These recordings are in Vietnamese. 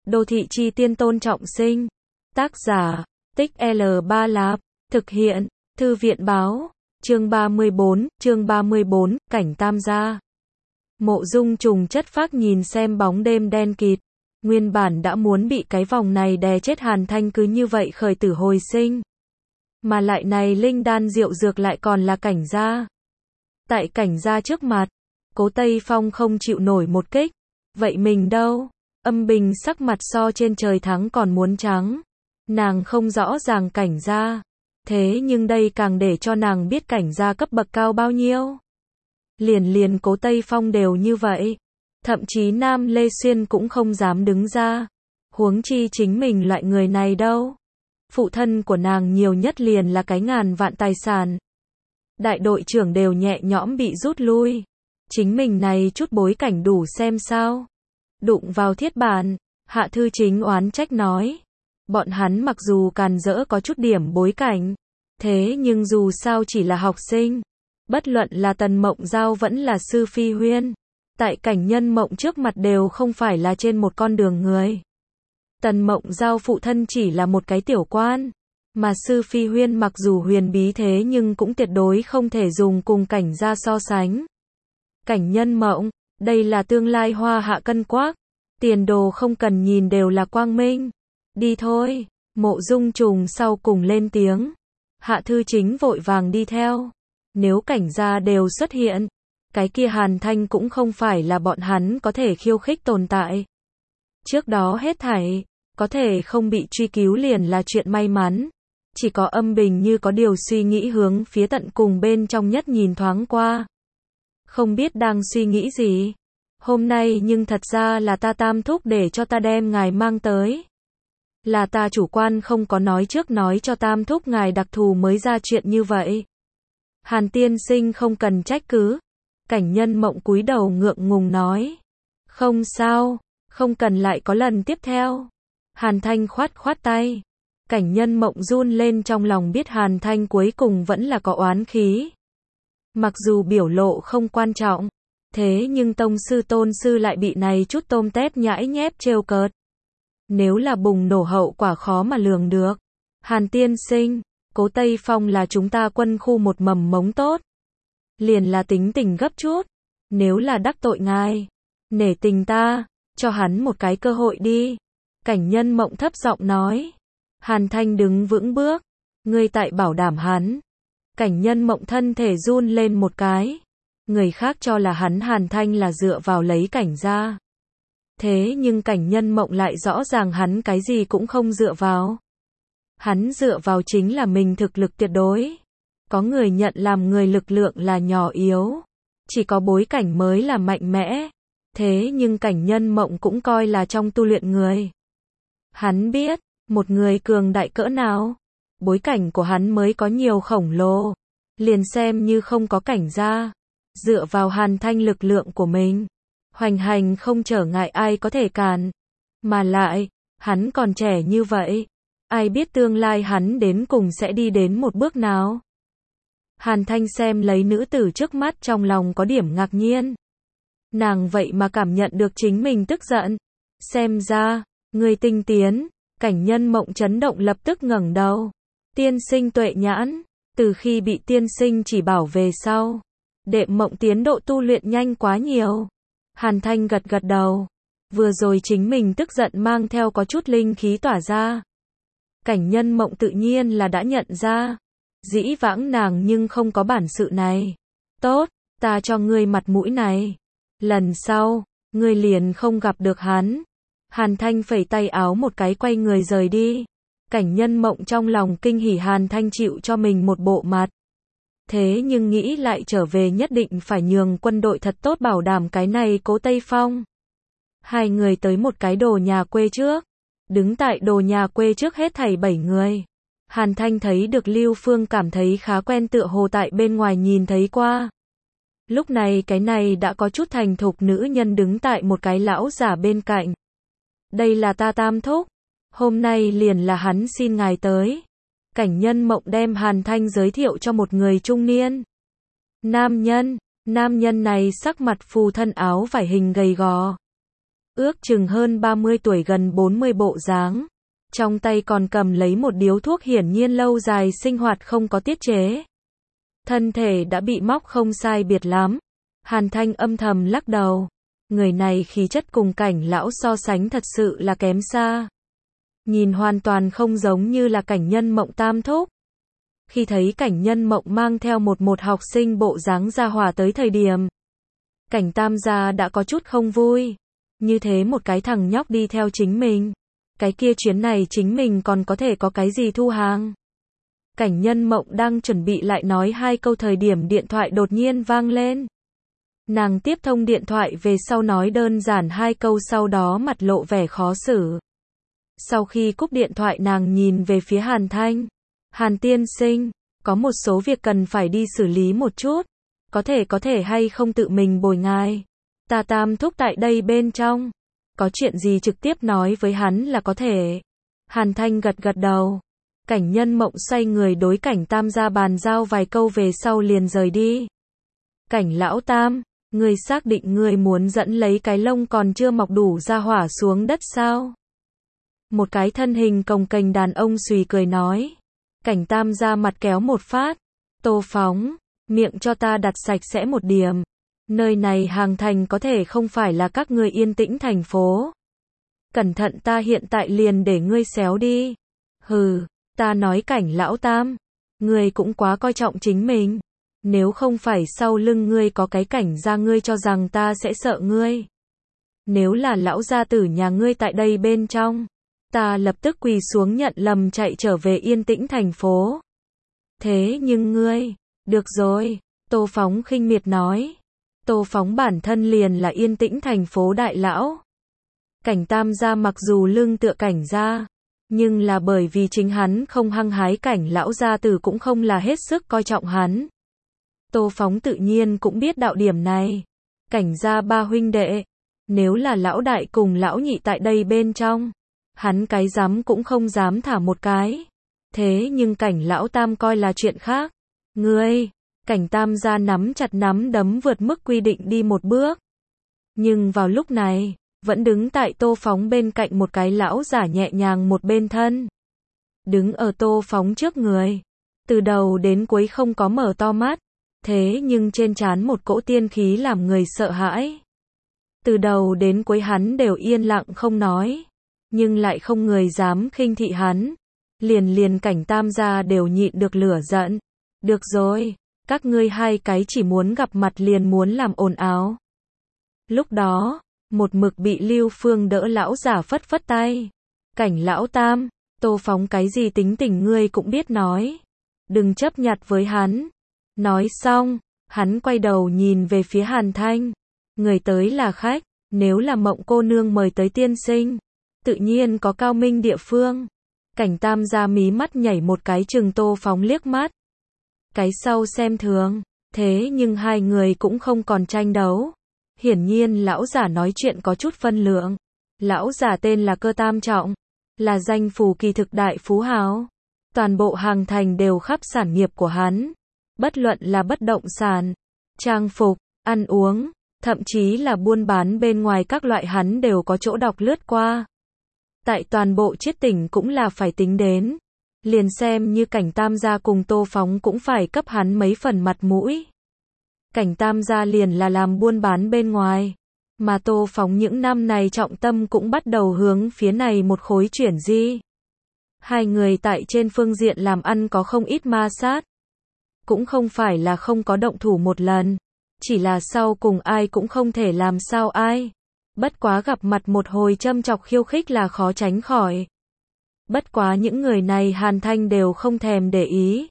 Đô thị chi tiên tôn trọng sinh. Tác giả, Tích L3 Lạp. Thực hiện, Thư viện báo. Chương 34, cảnh tam gia. Mộ Dung Trùng chất phác nhìn xem bóng đêm đen kịt. Nguyên bản đã muốn bị cái vòng này đè chết Hàn Thanh cứ như vậy khởi tử hồi sinh. Mà lại này linh đan diệu dược lại còn là cảnh gia. Tại cảnh gia trước mặt, Cố Tây Phong không chịu nổi một kích. Vậy mình đâu? Âm Bình sắc mặt so trên trời thắng còn muốn trắng. Nàng không rõ ràng cảnh gia. Thế nhưng đây càng để cho nàng biết cảnh gia cấp bậc cao bao nhiêu. Liền Cố Tây Phong đều như vậy. Thậm chí Nam Lê Xuyên cũng không dám đứng ra. Huống chi chính mình loại người này đâu. Phụ thân của nàng nhiều nhất liền là cái ngàn vạn tài sản. Đại đội trưởng đều nhẹ nhõm bị rút lui. Chính mình này chút bối cảnh đủ xem sao. Đụng vào thiết bản, Hạ Thư Chính oán trách nói. Bọn hắn mặc dù càn rỡ có chút điểm bối cảnh. Thế nhưng dù sao chỉ là học sinh. Bất luận là Tần Mộng Giao vẫn là Sư Phi Huyên. Tại cảnh nhân mộng trước mặt đều không phải là trên một con đường người. Tần Mộng Giao phụ thân chỉ là một cái tiểu quan. Mà Sư Phi Huyên mặc dù huyền bí thế nhưng cũng tuyệt đối không thể dùng cùng cảnh gia so sánh. Cảnh nhân mộng, đây là tương lai hoa hạ cân quắc. Tiền đồ không cần nhìn đều là quang minh. Đi thôi, Mộ Dung Trùng sau cùng lên tiếng. Hạ Thư Chính vội vàng đi theo. Nếu cảnh gia đều xuất hiện, cái kia Hàn Thanh cũng không phải là bọn hắn có thể khiêu khích tồn tại. Trước đó hết thảy, có thể không bị truy cứu liền là chuyện may mắn. Chỉ có Âm Bình như có điều suy nghĩ hướng phía tận cùng bên trong nhất nhìn thoáng qua. Không biết đang suy nghĩ gì. Hôm nay nhưng thật ra là ta Tam thúc để cho ta đem ngài mang tới. Là ta chủ quan không có nói trước nói cho Tam thúc ngài đặc thù mới ra chuyện như vậy. Hàn tiên sinh không cần trách cứ. Cảnh nhân mộng cúi đầu ngượng ngùng nói. Không sao, không cần lại có lần tiếp theo. Hàn Thanh khoát tay. Cảnh nhân mộng run lên trong lòng biết Hàn Thanh cuối cùng vẫn là có oán khí. Mặc dù biểu lộ không quan trọng. Thế nhưng tông sư tôn sư lại bị này chút tôm tép nhãi nhép trêu cợt. Nếu là bùng nổ hậu quả khó mà lường được. Hàn tiên sinh, Cố Tây Phong là chúng ta quân khu một mầm mống tốt. Liền là tính tình gấp chút. Nếu là đắc tội ngài, nể tình ta, cho hắn một cái cơ hội đi. Cảnh nhân mộng thấp giọng nói. Hàn Thanh đứng vững bước. Ngươi tại bảo đảm hắn. Cảnh nhân mộng thân thể run lên một cái. Người khác cho là hắn Hàn Thanh là dựa vào lấy cảnh gia. Thế nhưng cảnh nhân mộng lại rõ ràng hắn cái gì cũng không dựa vào. Hắn dựa vào chính là mình thực lực tuyệt đối. Có người nhận làm người lực lượng là nhỏ yếu. Chỉ có bối cảnh mới là mạnh mẽ. Thế nhưng cảnh nhân mộng cũng coi là trong tu luyện người. Hắn biết, một người cường đại cỡ nào. Bối cảnh của hắn mới có nhiều khổng lồ. Liền xem như không có cảnh gia. Dựa vào Hàn Thanh lực lượng của mình. Hoành hành không trở ngại ai có thể cản. Mà lại, hắn còn trẻ như vậy. Ai biết tương lai hắn đến cùng sẽ đi đến một bước nào. Hàn Thanh xem lấy nữ tử trước mắt trong lòng có điểm ngạc nhiên. Nàng vậy mà cảm nhận được chính mình tức giận. Xem ra, người tinh tiến. Cảnh nhân mộng chấn động lập tức ngẩng đầu. Tiên sinh tuệ nhãn. Từ khi bị tiên sinh chỉ bảo về sau. Đệm mộng tiến độ tu luyện nhanh quá nhiều. Hàn Thanh gật đầu. Vừa rồi chính mình tức giận mang theo có chút linh khí tỏa ra. Cảnh nhân mộng tự nhiên là đã nhận ra. Dĩ vãng nàng nhưng không có bản sự này. Tốt, ta cho ngươi mặt mũi này. Lần sau, ngươi liền không gặp được hắn. Hàn Thanh phẩy tay áo một cái quay người rời đi. Cảnh nhân mộng trong lòng kinh hỉ Hàn Thanh chịu cho mình một bộ mặt. Thế nhưng nghĩ lại trở về nhất định phải nhường quân đội thật tốt bảo đảm cái này Cố Tây Phong. Hai người tới một cái đồ nhà quê trước. Đứng tại đồ nhà quê trước hết thảy 7 người. Hàn Thanh thấy được Lưu Phương cảm thấy khá quen tựa hồ tại bên ngoài nhìn thấy qua. Lúc này cái này đã có chút thành thục nữ nhân đứng tại một cái lão giả bên cạnh. Đây là ta Tam thúc. Hôm nay liền là hắn xin ngài tới. Cảnh nhân mộng đem Hàn Thanh giới thiệu cho một người trung niên. Nam nhân này sắc mặt phù thân áo vải hình gầy gò. ước chừng hơn 30 tuổi gần 40 bộ dáng. Trong tay còn cầm lấy một điếu thuốc, hiển nhiên lâu dài sinh hoạt không có tiết chế. Thân thể đã bị móc không sai biệt lắm. Hàn Thanh âm thầm lắc đầu. Người này khí chất cùng Cảnh lão so sánh thật sự là kém xa. Nhìn hoàn toàn không giống như là Cảnh Nhân Mộng tam thúc. Khi thấy Cảnh Nhân Mộng mang theo một học sinh bộ dáng gia hỏa tới thời điểm, Cảnh Tam gia đã có chút không vui. Như thế một cái thằng nhóc đi theo chính mình. Cái kia chuyến này chính mình còn có thể có cái gì thu hàng. Cảnh Nhân Mộng đang chuẩn bị lại nói hai câu thời điểm điện thoại đột nhiên vang lên. Nàng tiếp thông điện thoại về sau nói đơn giản hai câu, sau đó mặt lộ vẻ khó xử. Sau khi cúp điện thoại nàng nhìn về phía Hàn Thanh. Hàn tiên sinh, có một số việc cần phải đi xử lý một chút. Có thể hay không tự mình bồi ngài. Ta tam thúc tại đây bên trong. Có chuyện gì trực tiếp nói với hắn là có thể. Hàn Thanh gật gật đầu. Cảnh Nhân Mộng xoay người đối Cảnh Tam gia bàn giao vài câu về sau liền rời đi. Cảnh lão tam, ngươi xác định ngươi muốn dẫn lấy cái lông còn chưa mọc đủ ra hỏa xuống đất sao? Một cái thân hình cồng kềnh đàn ông xùy cười nói. Cảnh Tam gia mặt kéo một phát. Tô Phóng, miệng cho ta đặt sạch sẽ một điểm. Nơi này Hàng Thành có thể không phải là các ngươi yên tĩnh thành phố. Cẩn thận ta hiện tại liền để ngươi xéo đi. Hừ, ta nói Cảnh lão tam, ngươi cũng quá coi trọng chính mình. Nếu không phải sau lưng ngươi có cái Cảnh gia, ngươi cho rằng ta sẽ sợ ngươi. Nếu là lão gia tử nhà ngươi tại đây bên trong, ta lập tức quỳ xuống nhận lầm chạy trở về yên tĩnh thành phố. Thế nhưng ngươi, được rồi, Tô Phóng khinh miệt nói. Tô Phóng bản thân liền là yên tĩnh thành phố đại lão. Cảnh Tam gia mặc dù lưng tựa Cảnh gia, nhưng là bởi vì chính hắn không hăng hái, Cảnh lão gia tử cũng không là hết sức coi trọng hắn. Tô Phóng tự nhiên cũng biết đạo điểm này. Cảnh gia ba huynh đệ, nếu là lão đại cùng lão nhị tại đây bên trong, hắn cái dám cũng không dám thả một cái. Thế nhưng Cảnh lão tam coi là chuyện khác. Ngươi, Cảnh Tam gia nắm chặt nắm đấm vượt mức quy định đi một bước. Nhưng vào lúc này, vẫn đứng tại Tô Phóng bên cạnh một cái lão giả nhẹ nhàng một bên thân. Đứng ở Tô Phóng trước người. Từ đầu đến cuối không có mở to mắt. Thế nhưng trên trán một cỗ tiên khí làm người sợ hãi. Từ đầu đến cuối hắn đều yên lặng không nói. Nhưng lại không người dám khinh thị hắn. Liền Cảnh Tam gia đều nhịn được lửa giận. Được rồi, các ngươi hai cái chỉ muốn gặp mặt liền muốn làm ồn ào. Lúc đó, một mực bị Lưu Phương đỡ lão giả phất phất tay. Cảnh lão tam, Tô Phóng cái gì tính tình ngươi cũng biết nói. Đừng chấp nhặt với hắn. Nói xong, hắn quay đầu nhìn về phía Hàn Thanh. Người tới là khách, nếu là Mộng cô nương mời tới tiên sinh, tự nhiên có cao minh địa phương. Cảnh Tam gia mí mắt nhảy một cái chừng Tô Phóng liếc mắt. Cái sau xem thường, thế nhưng hai người cũng không còn tranh đấu. Hiển nhiên lão giả nói chuyện có chút phân lượng. Lão giả tên là Cơ Tam Trọng, là danh phủ kỳ thực đại phú hào. Toàn bộ Hàng Thành đều khắp sản nghiệp của hắn. Bất luận là bất động sản, trang phục, ăn uống, thậm chí là buôn bán bên ngoài các loại hắn đều có chỗ đọc lướt qua. Tại toàn bộ Chiết tỉnh cũng là phải tính đến. Liền xem như Cảnh Tam gia cùng Tô Phóng cũng phải cấp hắn mấy phần mặt mũi. Cảnh Tam gia liền là làm buôn bán bên ngoài. Mà Tô Phóng những năm này trọng tâm cũng bắt đầu hướng phía này một khối chuyển di. Hai người tại trên phương diện làm ăn có không ít ma sát. Cũng không phải là không có động thủ một lần. Chỉ là sau cùng ai cũng không thể làm sao ai. Bất quá gặp mặt một hồi châm chọc khiêu khích là khó tránh khỏi. Bất quá những người này Hàn Thanh đều không thèm để ý.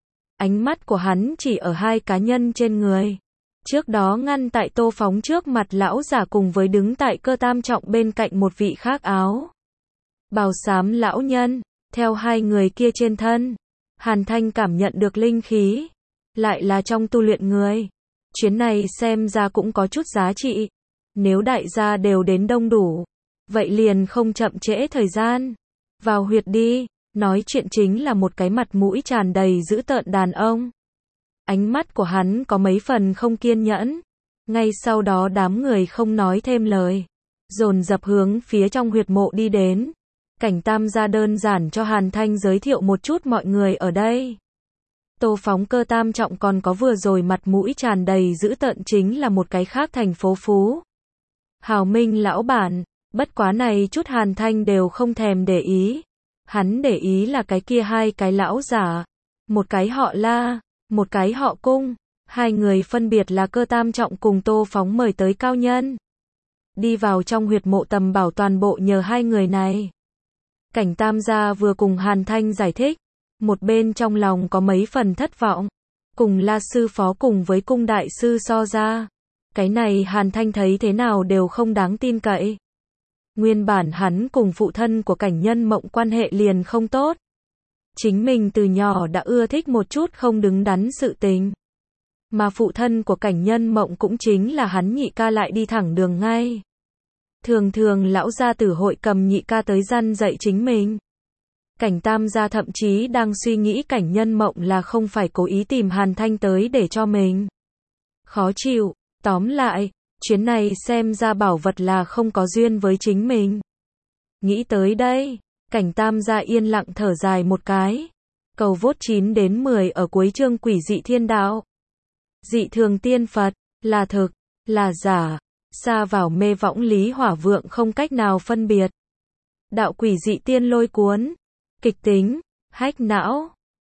Ánh mắt của hắn chỉ ở hai cá nhân trên người. Trước đó ngăn tại Tô Phóng trước mặt lão giả cùng với đứng tại Cơ Tam Trọng bên cạnh một vị khác áo bào xám lão nhân. Theo hai người kia trên thân, Hàn Thanh cảm nhận được linh khí. Lại là trong tu luyện người. Chuyến này xem ra cũng có chút giá trị. Nếu đại gia đều đến đông đủ, vậy liền không chậm trễ thời gian. Vào huyệt đi. Nói chuyện chính là một cái mặt mũi tràn đầy dữ tợn đàn ông. Ánh mắt của hắn có mấy phần không kiên nhẫn. Ngay sau đó đám người không nói thêm lời. dồn dập hướng phía trong huyệt mộ đi đến. Cảnh Tam gia đơn giản cho Hàn Thanh giới thiệu một chút mọi người ở đây. Tô Phóng Cơ tam trọng còn có vừa rồi mặt mũi tràn đầy dữ tợn chính là một cái khác thành phố Phú Hào Minh lão bản, bất quá này chút Hàn Thanh đều không thèm để ý. Hắn để ý là cái kia hai cái lão giả, một cái họ La, một cái họ Cung, hai người phân biệt là Cơ tam trọng cùng Tô Phóng mời tới cao nhân. Đi vào trong huyệt mộ tầm bảo toàn bộ nhờ hai người này. Cảnh Tam gia vừa cùng Hàn Thanh giải thích, một bên trong lòng có mấy phần thất vọng, cùng La sư phó cùng với Cung đại sư so ra, cái này Hàn Thanh thấy thế nào đều không đáng tin cậy. Nguyên bản hắn cùng phụ thân của Cảnh Nhân Mộng quan hệ liền không tốt. Chính mình từ nhỏ đã ưa thích một chút không đứng đắn sự tình. Mà phụ thân của Cảnh Nhân Mộng cũng chính là hắn nhị ca lại đi thẳng đường ngay. Thường thường lão gia tử hội cầm nhị ca tới răn dạy chính mình. Cảnh Tam gia thậm chí đang suy nghĩ Cảnh Nhân Mộng là không phải cố ý tìm Hàn Thanh tới để cho mình khó chịu. Tóm lại, chuyến này xem ra bảo vật là không có duyên với chính mình. Nghĩ tới đây, Cảnh Tam gia yên lặng thở dài một cái. Cầu vốt 9 đến 10 ở cuối chương Quỷ dị thiên đạo. Dị thường tiên Phật, là thực, là giả, xa vào mê võng lý hỏa vượng không cách nào phân biệt. Đạo quỷ dị tiên lôi cuốn, kịch tính, hách não.